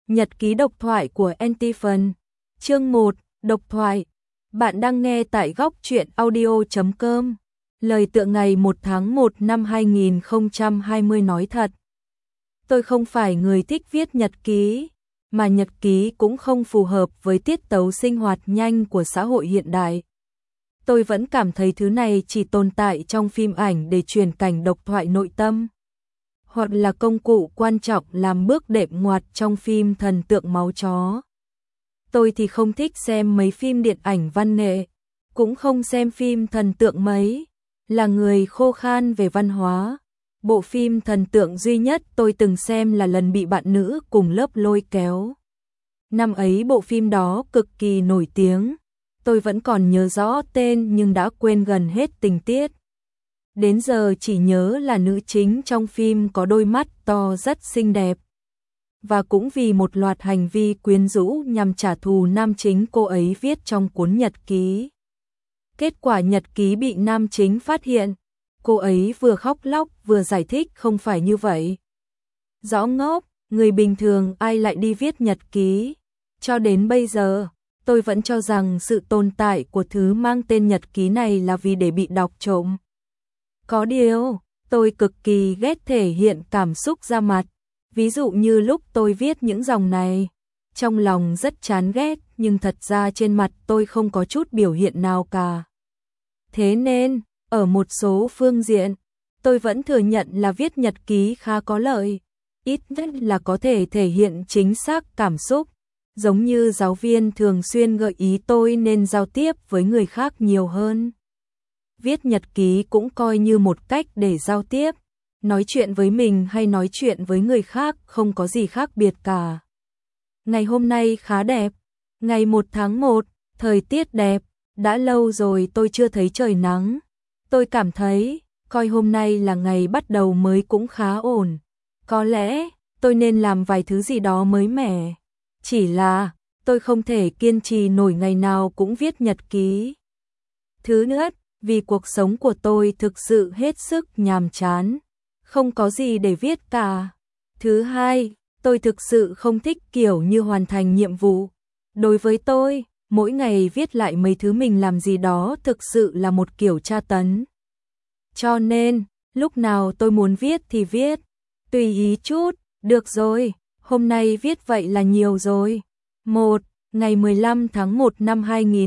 Nhật ký độc thoại của Antiphon. Chương 1, độc thoại. Bạn đang nghe tại góc truyện audio.com. Lời tựa ngày 1 tháng 1 năm 2020 nói thật. Tôi không phải người thích viết nhật ký, mà nhật ký cũng không phù hợp với tiết tấu sinh hoạt nhanh của xã hội hiện đại. Tôi vẫn cảm thấy thứ này chỉ tồn tại trong phim ảnh để truyền cảnh độc thoại nội tâm, hoặc là công cụ quan trọng làm bước đệm ngoặt trong phim thần tượng máu chó. Tôi thì không thích xem mấy phim điện ảnh văn nghệ, cũng không xem phim thần tượng mấy, là người khô khan về văn hóa. Bộ phim thần tượng duy nhất tôi từng xem là lần bị bạn nữ cùng lớp lôi kéo. Năm ấy bộ phim đó cực kỳ nổi tiếng, tôi vẫn còn nhớ rõ tên nhưng đã quên gần hết tình tiết. Đến giờ chỉ nhớ là nữ chính trong phim có đôi mắt to rất xinh đẹp. Và cũng vì một loạt hành vi quyến rũ nhằm trả thù nam chính cô ấy viết trong cuốn nhật ký. Kết quả nhật ký bị nam chính phát hiện, cô ấy vừa khóc lóc vừa giải thích không phải như vậy. Rõ ngốc, người bình thường ai lại đi viết nhật ký. Cho đến bây giờ, tôi vẫn cho rằng sự tồn tại của thứ mang tên nhật ký này là vì để bị đọc trộm. Có điều, tôi cực kỳ ghét thể hiện cảm xúc ra mặt. Ví dụ như lúc tôi viết những dòng này, trong lòng rất chán ghét nhưng thật ra trên mặt tôi không có chút biểu hiện nào cả. Thế nên, ở một số phương diện, tôi vẫn thừa nhận là viết nhật ký khá có lợi, ít nhất là có thể thể hiện chính xác cảm xúc, giống như giáo viên thường xuyên gợi ý tôi nên giao tiếp với người khác nhiều hơn. Viết nhật ký cũng coi như một cách để giao tiếp, nói chuyện với mình hay nói chuyện với người khác không có gì khác biệt cả. Ngày hôm nay khá đẹp, ngày 1 tháng 1, thời tiết đẹp, đã lâu rồi tôi chưa thấy trời nắng. Tôi cảm thấy, coi hôm nay là ngày bắt đầu mới cũng khá ổn. Có lẽ, tôi nên làm vài thứ gì đó mới mẻ. Chỉ là, tôi không thể kiên trì nổi ngày nào cũng viết nhật ký. Thứ nhất, vì cuộc sống của tôi thực sự hết sức nhàm chán, không có gì để viết cả. Thứ hai, tôi thực sự không thích kiểu như hoàn thành nhiệm vụ. Đối với tôi, mỗi ngày viết lại mấy thứ mình làm gì đó thực sự là một kiểu tra tấn. Cho nên, lúc nào tôi muốn viết thì viết, tùy ý chút, được rồi, hôm nay viết vậy là nhiều rồi. Ngày 15 tháng 1 năm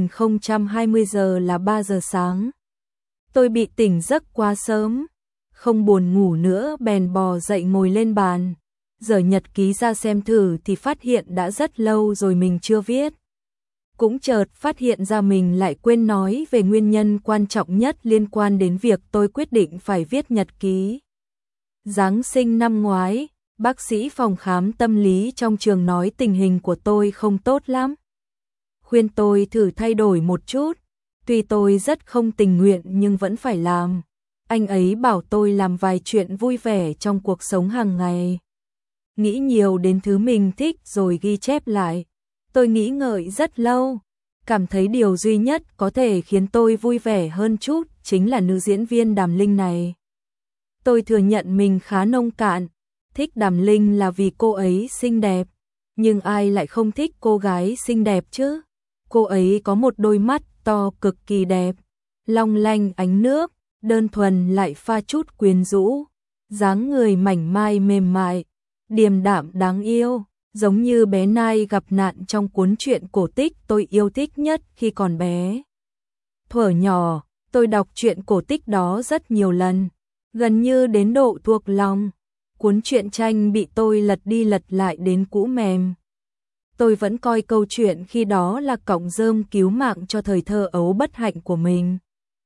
2020 giờ là 3 giờ sáng. Tôi bị tỉnh giấc quá sớm, không buồn ngủ nữa bèn bò dậy ngồi lên bàn. Giờ nhật ký ra xem thử thì phát hiện đã rất lâu rồi mình chưa viết. Cũng chợt phát hiện ra mình lại quên nói về nguyên nhân quan trọng nhất liên quan đến việc tôi quyết định phải viết nhật ký. Giáng sinh năm ngoái, bác sĩ phòng khám tâm lý trong trường nói tình hình của tôi không tốt lắm. Khuyên tôi thử thay đổi một chút, tuy tôi rất không tình nguyện nhưng vẫn phải làm. Anh ấy bảo tôi làm vài chuyện vui vẻ trong cuộc sống hàng ngày. Nghĩ nhiều đến thứ mình thích rồi ghi chép lại. Tôi nghĩ ngợi rất lâu, cảm thấy điều duy nhất có thể khiến tôi vui vẻ hơn chút chính là nữ diễn viên Đàm Linh này. Tôi thừa nhận mình khá nông cạn, thích Đàm Linh là vì cô ấy xinh đẹp, nhưng ai lại không thích cô gái xinh đẹp chứ? Cô ấy có một đôi mắt to cực kỳ đẹp, long lanh ánh nước, đơn thuần lại pha chút quyến rũ, dáng người mảnh mai mềm mại, điềm đạm đáng yêu, giống như bé Nai gặp nạn trong cuốn truyện cổ tích tôi yêu thích nhất khi còn bé. Thuở nhỏ, tôi đọc truyện cổ tích đó rất nhiều lần, gần như đến độ thuộc lòng. Cuốn truyện tranh bị tôi lật đi lật lại đến cũ mềm. Tôi vẫn coi câu chuyện khi đó là cọng rơm cứu mạng cho thời thơ ấu bất hạnh của mình.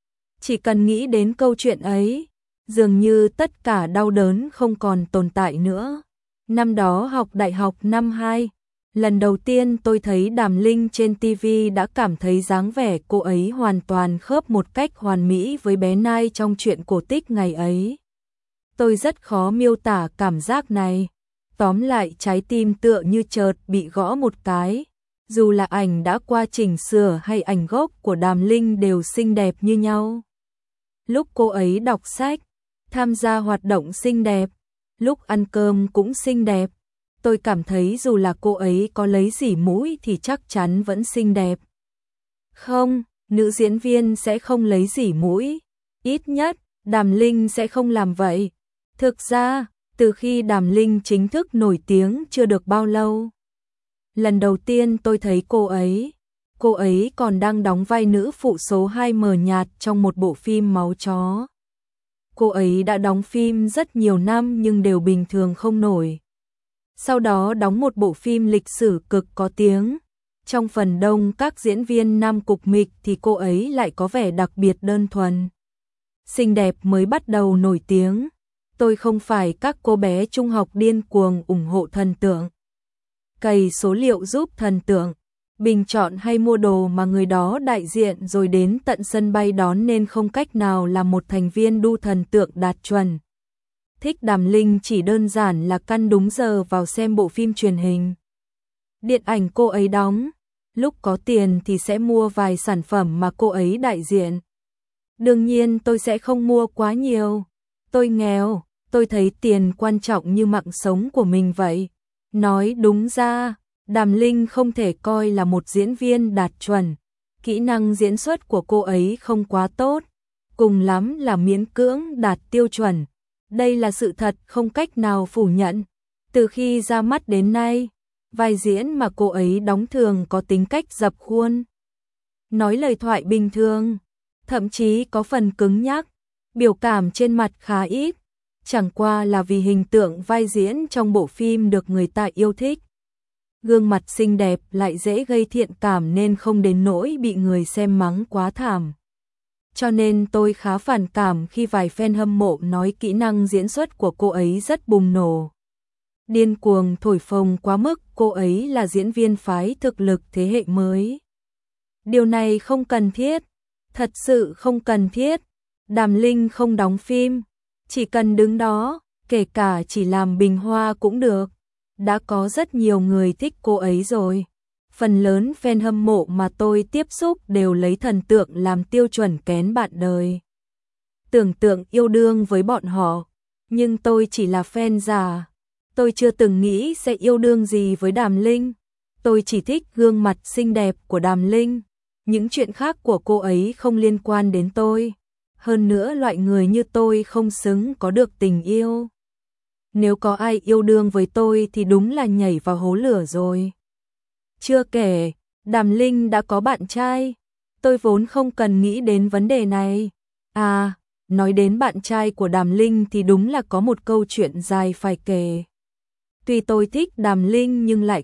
Chỉ cần nghĩ đến câu chuyện ấy, dường như tất cả đau đớn không còn tồn tại nữa. Năm đó học đại học năm 2, lần đầu tiên tôi thấy Đàm Linh trên TV đã cảm thấy dáng vẻ cô ấy hoàn toàn khớp một cách hoàn mỹ với bé Nai trong truyện cổ tích ngày ấy. Tôi rất khó miêu tả cảm giác này. Tóm lại trái tim tựa như chợt bị gõ một cái. Dù là ảnh đã qua chỉnh sửa hay ảnh gốc của Đàm Linh đều xinh đẹp như nhau. Lúc cô ấy đọc sách, tham gia hoạt động xinh đẹp, lúc ăn cơm cũng xinh đẹp. tôi cảm thấy dù là cô ấy có lấy dỉ mũi thì chắc chắn vẫn xinh đẹp. Không, nữ diễn viên sẽ không lấy dỉ mũi. Ít nhất, Đàm Linh sẽ không làm vậy. Thực ra, từ khi Đàm Linh chính thức nổi tiếng chưa được bao lâu. Lần đầu tiên tôi thấy cô ấy còn đang đóng vai nữ phụ số 2 mờ nhạt trong một bộ phim Máu chó. Cô ấy đã đóng phim rất nhiều năm nhưng đều bình thường không nổi. Sau đó đóng một bộ phim lịch sử cực có tiếng. Trong phần đông các diễn viên nam cục mịch thì cô ấy lại có vẻ đặc biệt đơn thuần. Xinh đẹp mới bắt đầu nổi tiếng. Tôi không phải các cô bé trung học điên cuồng ủng hộ thần tượng. Cày số liệu giúp thần tượng, bình chọn hay mua đồ mà người đó đại diện rồi đến tận sân bay đón nên không cách nào làm một thành viên đu thần tượng đạt chuẩn. Thích Đàm Linh chỉ đơn giản là căn đúng giờ vào xem bộ phim truyền hình. Điện ảnh cô ấy đóng, lúc có tiền thì sẽ mua vài sản phẩm mà cô ấy đại diện. Đương nhiên tôi sẽ không mua quá nhiều. Tôi nghèo, tôi thấy tiền quan trọng như mạng sống của mình vậy. Nói đúng ra, Đàm Linh không thể coi là một diễn viên đạt chuẩn. Kỹ năng diễn xuất của cô ấy không quá tốt, cùng lắm là miễn cưỡng đạt tiêu chuẩn. Đây là sự thật không cách nào phủ nhận. Từ khi ra mắt đến nay, vai diễn mà cô ấy đóng thường có tính cách dập khuôn. Nói lời thoại bình thường, thậm chí có phần cứng nhắc, biểu cảm trên mặt khá ít. Chẳng qua là vì hình tượng vai diễn trong bộ phim được người ta yêu thích. Gương mặt xinh đẹp lại dễ gây thiện cảm nên không đến nỗi bị người xem mắng quá thảm. Cho nên tôi khá phản cảm khi vài fan hâm mộ nói kỹ năng diễn xuất của cô ấy rất bùng nổ. Điên cuồng thổi phồng quá mức cô ấy là diễn viên phái thực lực thế hệ mới. Điều này không cần thiết, thật sự không cần thiết. Đàm Linh không đóng phim, chỉ cần đứng đó, kể cả chỉ làm bình hoa cũng được. Đã có rất nhiều người thích cô ấy rồi. Phần lớn fan hâm mộ mà tôi tiếp xúc đều lấy thần tượng làm tiêu chuẩn kén bạn đời. Tưởng tượng yêu đương với bọn họ, nhưng tôi chỉ là fan giả. Tôi chưa từng nghĩ sẽ yêu đương gì với Đàm Linh. Tôi chỉ thích gương mặt xinh đẹp của Đàm Linh. Những chuyện khác của cô ấy không liên quan đến tôi. Hơn nữa loại người như tôi không xứng có được tình yêu. Nếu có ai yêu đương với tôi thì đúng là nhảy vào hố lửa rồi. Chưa kể, Đàm Linh đã có bạn trai. Tôi vốn không cần nghĩ đến vấn đề này. À, nói đến bạn trai của Đàm Linh thì đúng là có một câu chuyện dài phải kể. Tuy tôi thích Đàm Linh nhưng lại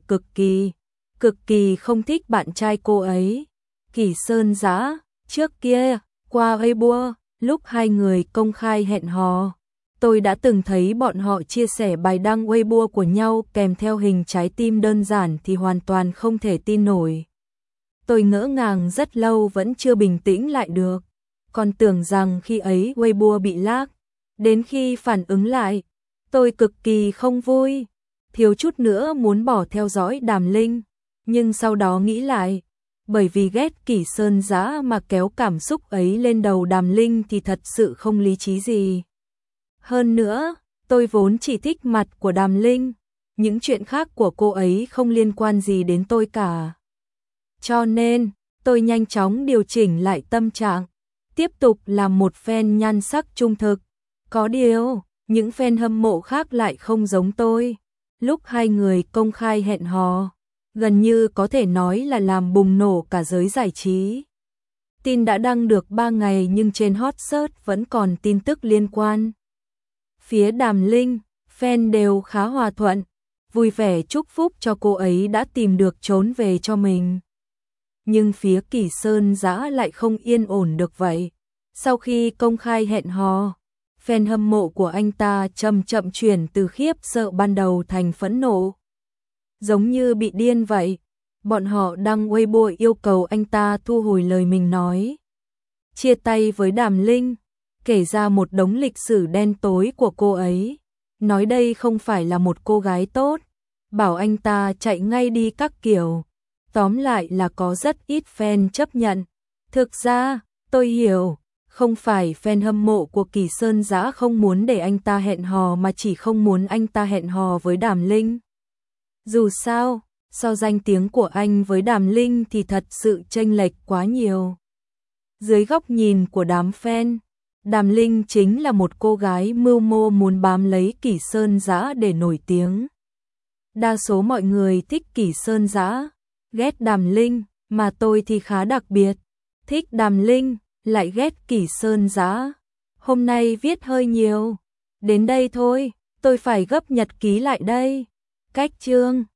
cực kỳ không thích bạn trai cô ấy. Kỷ Sơn Dã, trước kia, qua Weibo, lúc hai người công khai hẹn hò. Tôi đã từng thấy bọn họ chia sẻ bài đăng Weibo của nhau kèm theo hình trái tim đơn giản thì hoàn toàn không thể tin nổi. Tôi ngỡ ngàng rất lâu vẫn chưa bình tĩnh lại được. Còn tưởng rằng khi ấy Weibo bị lag. Đến khi phản ứng lại, tôi cực kỳ không vui. Thiếu chút nữa muốn bỏ theo dõi Đàm Linh. Nhưng sau đó nghĩ lại, bởi vì ghét Kỷ Sơn Dã mà kéo cảm xúc ấy lên đầu Đàm Linh thì thật sự không lý trí gì. Hơn nữa, tôi vốn chỉ thích mặt của Đàm Linh, những chuyện khác của cô ấy không liên quan gì đến tôi cả. Cho nên, tôi nhanh chóng điều chỉnh lại tâm trạng, tiếp tục làm một fan nhan sắc trung thực. Có điều, những fan hâm mộ khác lại không giống tôi. Lúc hai người công khai hẹn hò, gần như có thể nói là làm bùng nổ cả giới giải trí. Tin đã đăng được 3 ngày nhưng trên hot search vẫn còn tin tức liên quan. Phía Đàm Linh, fan đều khá hòa thuận, vui vẻ chúc phúc cho cô ấy đã tìm được trốn về cho mình. Nhưng phía Kỷ Sơn Dã lại không yên ổn được vậy. Sau khi công khai hẹn hò, fan hâm mộ của anh ta chậm chậm chuyển từ khiếp sợ ban đầu thành phẫn nộ. Giống như bị điên vậy, bọn họ đăng Weibo yêu cầu anh ta thu hồi lời mình nói. Chia tay với Đàm Linh, kể ra một đống lịch sử đen tối của cô ấy. Nói đây không phải là một cô gái tốt, bảo anh ta chạy ngay đi các kiểu. Tóm lại là có rất ít fan chấp nhận. Thực ra, tôi hiểu, không phải fan hâm mộ của Kỷ Sơn Dã không muốn để anh ta hẹn hò mà chỉ không muốn anh ta hẹn hò với Đàm Linh. Dù sao, so danh tiếng của anh với Đàm Linh thì thật sự chênh lệch quá nhiều. Dưới góc nhìn của đám fan, Đàm Linh chính là một cô gái mưu mô muốn bám lấy Kỷ Sơn Dã để nổi tiếng. Đa số mọi người thích Kỷ Sơn Dã, ghét Đàm Linh, mà tôi thì khá đặc biệt, thích Đàm Linh, lại ghét Kỷ Sơn Dã. Hôm nay viết hơi nhiều, đến đây thôi, tôi phải gấp nhật ký lại đây. Cách chương